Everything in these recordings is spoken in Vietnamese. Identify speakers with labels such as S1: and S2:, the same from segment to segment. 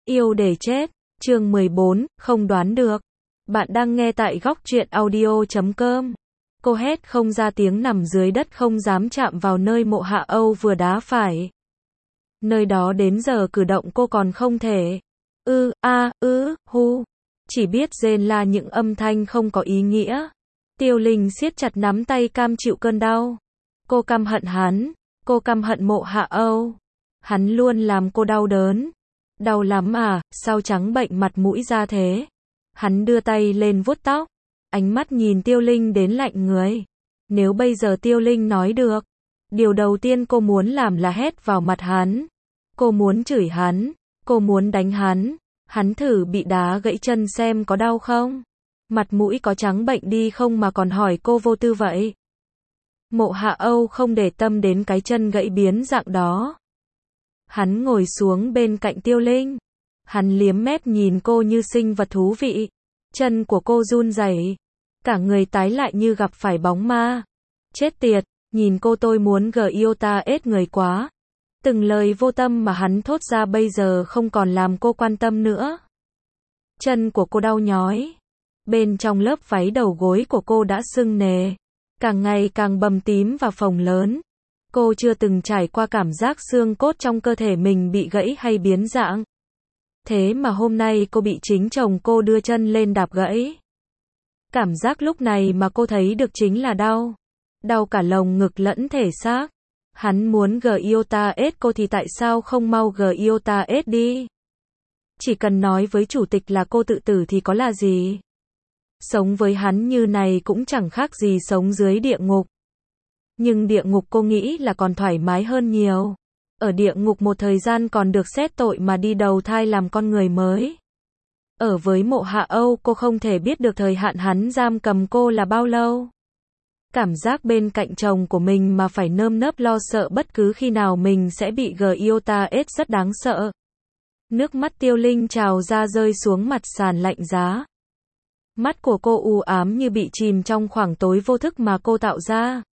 S1: Yêu để chết, chương 14, không đoán được. Bạn đang nghe tại góc truyện audio.com. Cô hét không ra tiếng nằm dưới đất không dám chạm vào nơi Mộ Hạ Âu vừa đá phải. Nơi đó đến giờ cử động cô còn không thể. Hu. Chỉ biết rên la những âm thanh không có ý nghĩa. Tiêu Linh siết chặt nắm tay cam chịu cơn đau. Cô căm hận hắn. Cô căm hận Mộ Hạ Âu. Hắn luôn làm cô đau đớn. Đau lắm à, sao trắng bệnh mặt mũi ra thế? Hắn đưa tay lên vuốt tóc. Ánh mắt nhìn Tiêu Linh đến lạnh người. Nếu bây giờ Tiêu Linh nói được, điều đầu tiên cô muốn làm là hét vào mặt hắn. Cô muốn chửi hắn. Cô muốn đánh hắn. Hắn thử bị đá gãy chân xem có đau không? Mặt mũi có trắng bệnh đi không mà còn hỏi cô vô tư vậy? Mộ Hạ Âu không để tâm đến cái chân gãy biến dạng đó. Hắn ngồi xuống bên cạnh Tiêu Linh. Hắn liếm mép nhìn cô như sinh vật thú vị. Chân của cô run rẩy, cả người tái lại như gặp phải bóng ma. Chết tiệt, nhìn cô tôi muốn yêu ta ết người quá. Từng lời vô tâm mà hắn thốt ra bây giờ không còn làm cô quan tâm nữa. Chân của cô đau nhói. Bên trong lớp váy đầu gối của cô đã sưng nề. Càng ngày càng bầm tím và phồng lớn. Cô chưa từng trải qua cảm giác xương cốt trong cơ thể mình bị gãy hay biến dạng. Thế mà hôm nay cô bị chính chồng cô đưa chân lên đạp gãy. Cảm giác lúc này mà cô thấy được chính là đau. Đau cả lồng ngực lẫn thể xác. Hắn muốn yêu ta ết cô thì tại sao không mau yêu ta ết đi? Chỉ cần nói với chủ tịch là cô tự tử thì có là gì? Sống với hắn như này cũng chẳng khác gì sống dưới địa ngục. Nhưng địa ngục cô nghĩ là còn thoải mái hơn nhiều. Ở địa ngục một thời gian còn được xét tội mà đi đầu thai làm con người mới. Ở với Mộ Hạ Âu cô không thể biết được thời hạn hắn giam cầm cô là bao lâu. Cảm giác bên cạnh chồng của mình mà phải nơm nớp lo sợ bất cứ khi nào mình sẽ bị yêu ta ết rất đáng sợ. Nước mắt Tiêu Linh trào ra rơi xuống mặt sàn lạnh giá. Mắt của cô u ám như bị chìm trong khoảng tối vô thức mà cô tạo ra.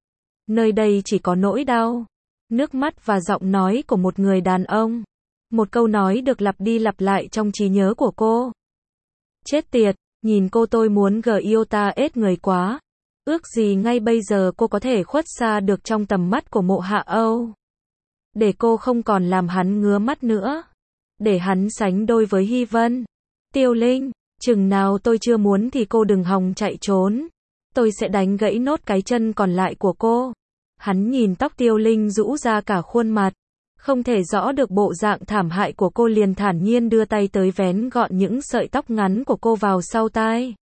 S1: Nơi đây chỉ có nỗi đau, nước mắt và giọng nói của một người đàn ông. Một câu nói được lặp đi lặp lại trong trí nhớ của cô. Chết tiệt, nhìn cô tôi muốn yêu ta ết người quá. Ước gì ngay bây giờ cô có thể khuất xa được trong tầm mắt của Mộ Hạ Âu. Để cô không còn làm hắn ngứa mắt nữa. Để hắn sánh đôi với Hy Vân. Tiêu Linh, chừng nào tôi chưa muốn thì cô đừng hòng chạy trốn. Tôi sẽ đánh gãy nốt cái chân còn lại của cô. Hắn nhìn tóc Tiêu Linh rũ ra cả khuôn mặt. Không thể rõ được bộ dạng thảm hại của cô liền thản nhiên đưa tay tới vén gọn những sợi tóc ngắn của cô vào sau tai.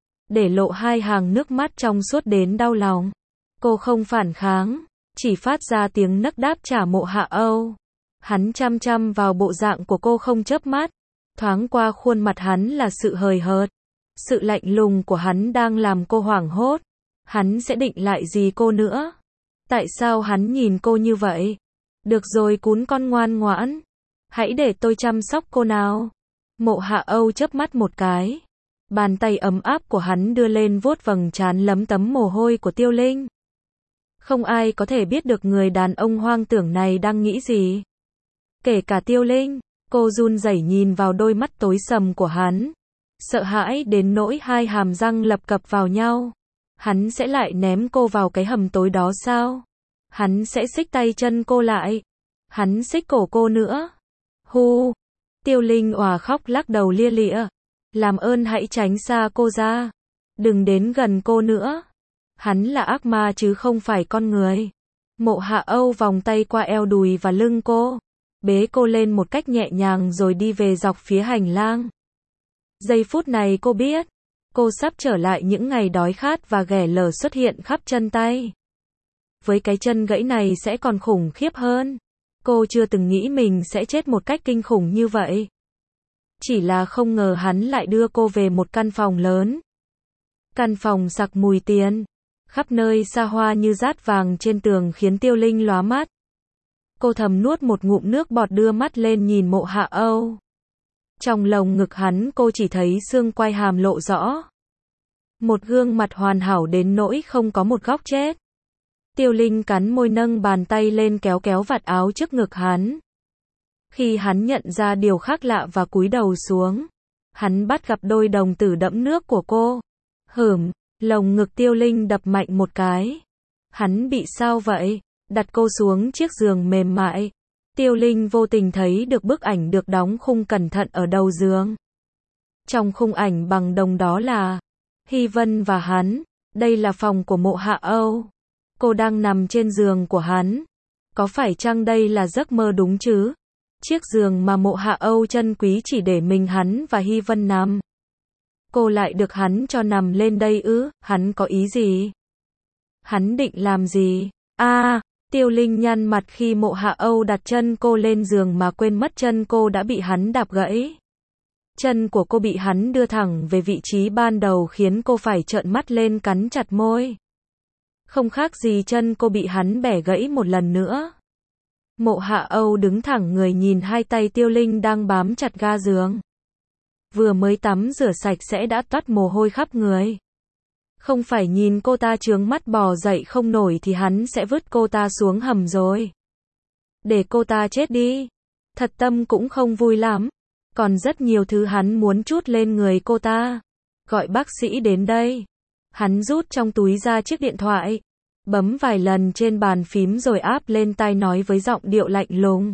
S1: Để lộ hai hàng nước mắt trong suốt đến đau lòng. Cô không phản kháng, chỉ phát ra tiếng nấc đáp trả Mộ Hạ Âu. Hắn chăm chăm vào bộ dạng của cô không chớp mắt. Thoáng qua khuôn mặt hắn là sự hời hợt. Sự lạnh lùng của hắn đang làm cô hoảng hốt. Hắn sẽ định lại gì cô nữa? Tại sao hắn nhìn cô như vậy? Được rồi cún con ngoan ngoãn. Hãy để tôi chăm sóc cô nào. Mộ Hạ Âu chớp mắt một cái. Bàn tay ấm áp của hắn đưa lên vuốt vầng trán lấm tấm mồ hôi của Tiêu Linh. Không ai có thể biết được người đàn ông hoang tưởng này đang nghĩ gì. Kể cả Tiêu Linh, cô run rẩy nhìn vào đôi mắt tối sầm của hắn. Sợ hãi đến nỗi hai hàm răng lập cập vào nhau. Hắn sẽ lại ném cô vào cái hầm tối đó sao? Hắn sẽ xích tay chân cô lại. Hắn xích cổ cô nữa. Hu. Tiêu Linh òa khóc lắc đầu lia lịa. Làm ơn hãy tránh xa cô ra. Đừng đến gần cô nữa. Hắn là ác ma chứ không phải con người. Mộ Hạ Âu vòng tay qua eo đùi và lưng cô. Bế cô lên một cách nhẹ nhàng rồi đi về dọc phía hành lang. Giây phút này cô biết. Cô sắp trở lại những ngày đói khát và ghẻ lở xuất hiện khắp chân tay. Với cái chân gãy này sẽ còn khủng khiếp hơn. Cô chưa từng nghĩ mình sẽ chết một cách kinh khủng như vậy. Chỉ là không ngờ hắn lại đưa cô về một căn phòng lớn. Căn phòng sặc mùi tiền. Khắp nơi xa hoa như dát vàng trên tường khiến Tiêu Linh lóa mắt. Cô thầm nuốt một ngụm nước bọt đưa mắt lên nhìn Mộ Hạ Âu. Trong lồng ngực hắn cô chỉ thấy xương quai hàm lộ rõ. Một gương mặt hoàn hảo đến nỗi không có một góc chết. Tiêu Linh cắn môi nâng bàn tay lên kéo kéo vạt áo trước ngực hắn. Khi hắn nhận ra điều khác lạ và cúi đầu xuống, hắn bắt gặp đôi đồng tử đẫm nước của cô. Lồng ngực Tiêu Linh đập mạnh một cái. Hắn bị sao vậy? Đặt cô xuống chiếc giường mềm mại. Tiêu Linh vô tình thấy được bức ảnh được đóng khung cẩn thận ở đầu giường. Trong khung ảnh bằng đồng đó là Hy Vân và hắn. Đây là phòng của Mộ Hạ Âu. Cô đang nằm trên giường của hắn. Có phải chăng đây là giấc mơ đúng chứ? Chiếc giường mà Mộ Hạ Âu trân quý chỉ để mình hắn và Hy Vân nằm. Cô lại được hắn cho nằm lên đây ư? Hắn có ý gì? Hắn định làm gì? Tiêu Linh nhăn mặt khi Mộ Hạ Âu đặt chân cô lên giường mà quên mất chân cô đã bị hắn đạp gãy. Chân của cô bị hắn đưa thẳng về vị trí ban đầu khiến cô phải trợn mắt lên cắn chặt môi. Không khác gì chân cô bị hắn bẻ gãy một lần nữa. Mộ Hạ Âu đứng thẳng người nhìn hai tay Tiêu Linh đang bám chặt ga giường. Vừa mới tắm rửa sạch sẽ đã toát mồ hôi khắp người. Không phải nhìn cô ta chướng mắt bò dậy không nổi thì hắn sẽ vứt cô ta xuống hầm rồi. Để cô ta chết đi. Thật tâm cũng không vui lắm. Còn rất nhiều thứ hắn muốn trút lên người cô ta. Gọi bác sĩ đến đây. Hắn rút trong túi ra chiếc điện thoại. Bấm vài lần trên bàn phím rồi áp lên tai nói với giọng điệu lạnh lùng.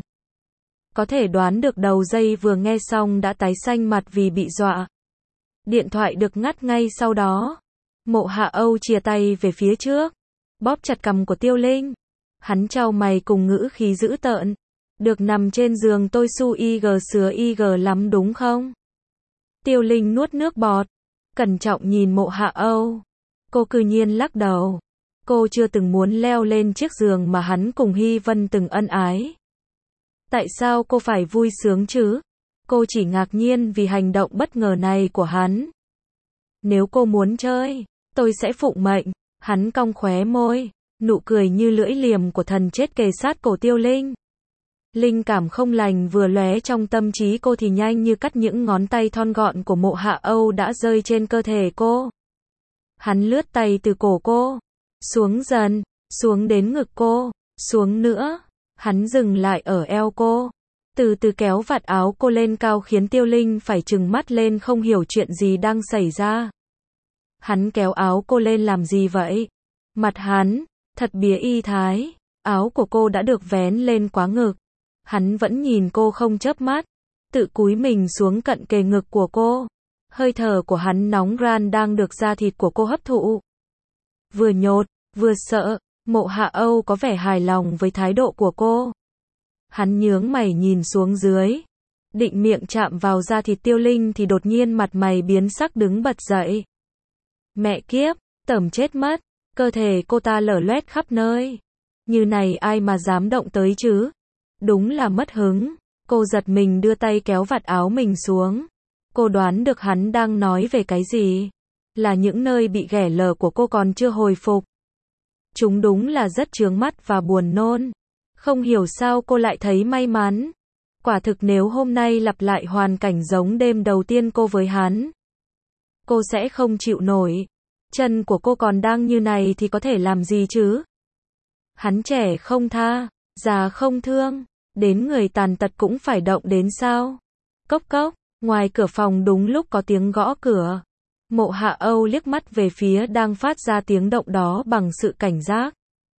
S1: Có thể đoán được đầu dây vừa nghe xong đã tái xanh mặt vì bị dọa. Điện thoại được ngắt ngay sau đó. Mộ Hạ Âu chìa tay về phía trước, bóp chặt cằm của Tiêu Linh. Hắn chau mày cùng ngữ khí dữ tợn. Được nằm trên giường tôi su ig sứa ig lắm đúng không? Tiêu Linh nuốt nước bọt, cẩn trọng nhìn Mộ Hạ Âu. Cô cứ nhiên lắc đầu. Cô chưa từng muốn leo lên chiếc giường mà hắn cùng Hy Vân từng ân ái. Tại sao cô phải vui sướng chứ? Cô chỉ ngạc nhiên vì hành động bất ngờ này của hắn. Nếu cô muốn chơi, tôi sẽ phụng mệnh. Hắn cong khóe môi, nụ cười như lưỡi liềm của thần chết kề sát cổ Tiêu Linh. Linh cảm không lành vừa lóe trong tâm trí cô thì nhanh như cắt những ngón tay thon gọn của Mộ Hạ Âu đã rơi trên cơ thể cô. Hắn lướt tay từ cổ cô, xuống dần, xuống đến ngực cô, xuống nữa. Hắn dừng lại ở eo cô, từ từ kéo vạt áo cô lên cao khiến Tiêu Linh phải trừng mắt lên không hiểu chuyện gì đang xảy ra. Hắn kéo áo cô lên làm gì vậy? Mặt hắn, thật bía y thái, áo của cô đã được vén lên quá ngực. Hắn vẫn nhìn cô không chớp mắt, tự cúi mình xuống cận kề ngực của cô. Hơi thở của hắn nóng ran đang được da thịt của cô hấp thụ. Vừa nhột, vừa sợ, Mộ Hạ Âu có vẻ hài lòng với thái độ của cô. Hắn nhướng mày nhìn xuống dưới, định miệng chạm vào da thịt Tiêu Linh thì đột nhiên mặt mày biến sắc đứng bật dậy. Mẹ kiếp, tởm chết mất, cơ thể cô ta lở loét khắp nơi. Như này ai mà dám động tới chứ? Đúng là mất hứng. Cô giật mình đưa tay kéo vạt áo mình xuống. Cô đoán được hắn đang nói về cái gì. Là những nơi bị ghẻ lở của cô còn chưa hồi phục. Chúng đúng là rất chướng mắt và buồn nôn. Không hiểu sao cô lại thấy may mắn. Quả thực nếu hôm nay lặp lại hoàn cảnh giống đêm đầu tiên cô với hắn, cô sẽ không chịu nổi. Chân của cô còn đang như này thì có thể làm gì chứ? Hắn trẻ không tha, già không thương, đến người tàn tật cũng phải động đến sao? Cốc cốc, ngoài cửa phòng đúng lúc có tiếng gõ cửa. Mộ Hạ Âu liếc mắt về phía đang phát ra tiếng động đó bằng sự cảnh giác.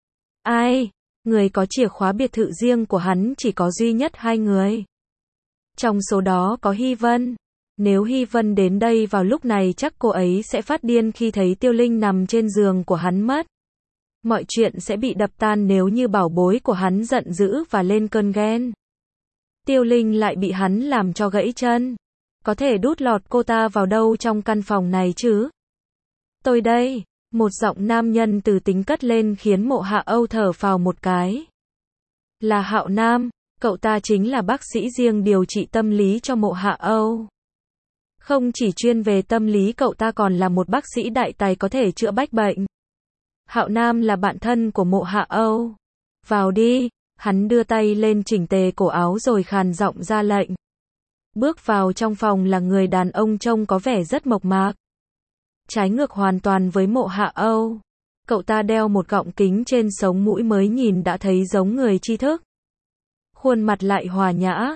S1: Ai? Người có chìa khóa biệt thự riêng của hắn chỉ có duy nhất 2 người. Trong số đó có Hy Vân. Nếu Hy Vân đến đây vào lúc này chắc cô ấy sẽ phát điên khi thấy Tiêu Linh nằm trên giường của hắn mất. Mọi chuyện sẽ bị đập tan nếu như bảo bối của hắn giận dữ và lên cơn ghen. Tiêu Linh lại bị hắn làm cho gãy chân. Có thể đút lọt cô ta vào đâu trong căn phòng này chứ? Tôi đây. Một giọng nam nhân từ tính cất lên khiến Mộ Hạ Âu thở phào một cái. Là Hạo Nam, cậu ta chính là bác sĩ riêng điều trị tâm lý cho Mộ Hạ Âu. Không chỉ chuyên về tâm lý cậu ta còn là một bác sĩ đại tài có thể chữa bách bệnh. Hạo Nam là bạn thân của Mộ Hạ Âu. Vào đi, hắn đưa tay lên chỉnh tề cổ áo rồi khàn giọng ra lệnh. Bước vào trong phòng là người đàn ông trông có vẻ rất mộc mạc. Trái ngược hoàn toàn với Mộ Hạ Âu. Cậu ta đeo một gọng kính trên sống mũi mới nhìn đã thấy giống người tri thức. Khuôn mặt lại hòa nhã,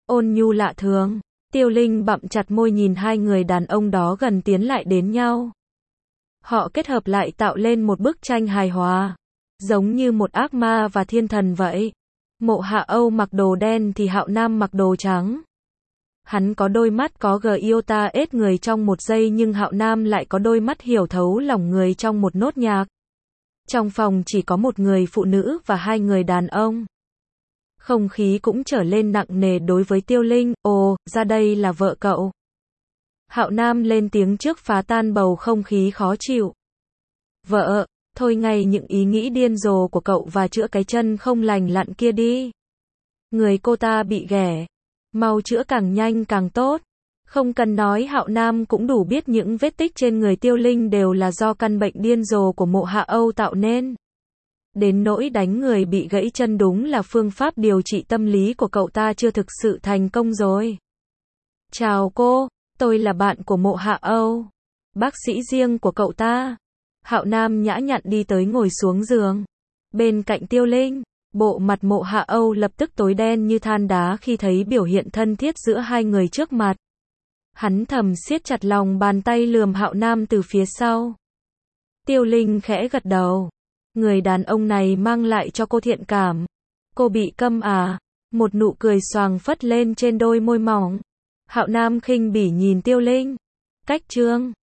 S1: ôn nhu lạ thường. Tiêu Linh bặm chặt môi nhìn hai người đàn ông đó gần tiến lại đến nhau. Họ kết hợp lại tạo lên một bức tranh hài hòa, giống như một ác ma và thiên thần vậy. Mộ Hạ Âu mặc đồ đen thì Hạo Nam mặc đồ trắng. Hắn có đôi mắt có iota ết người trong một giây, nhưng Hạo Nam lại có đôi mắt hiểu thấu lòng người trong một nốt nhạc. Trong phòng chỉ có một người phụ nữ và hai người đàn ông. Không khí cũng trở lên nặng nề đối với Tiêu Linh. Ồ, ra đây là vợ cậu. Hạo Nam lên tiếng trước phá tan bầu không khí khó chịu. Vợ, thôi ngay những ý nghĩ điên rồ của cậu và chữa cái chân không lành lặn kia đi. Người cô ta bị ghẻ. Mau chữa càng nhanh càng tốt. Không cần nói, Hạo Nam cũng đủ biết những vết tích trên người Tiêu Linh đều là do căn bệnh điên rồ của Mộ Hạ Âu tạo nên. Đến nỗi đánh người bị gãy chân đúng là phương pháp điều trị tâm lý của cậu ta chưa thực sự thành công rồi. Chào cô, tôi là bạn của Mộ Hạ Âu. Bác sĩ riêng của cậu ta. Hạo Nam nhã nhặn đi tới ngồi xuống giường. Bên cạnh Tiêu Linh, bộ mặt Mộ Hạ Âu lập tức tối đen như than đá khi thấy biểu hiện thân thiết giữa hai người trước mặt. Hắn thầm siết chặt lòng bàn tay lườm Hạo Nam từ phía sau. Tiêu Linh khẽ gật đầu. Người đàn ông này mang lại cho cô thiện cảm. Cô bị câm à? Một nụ cười xoàng phất lên trên đôi môi mỏng. Hạo Nam khinh bỉ nhìn Tiêu Linh. Cách chương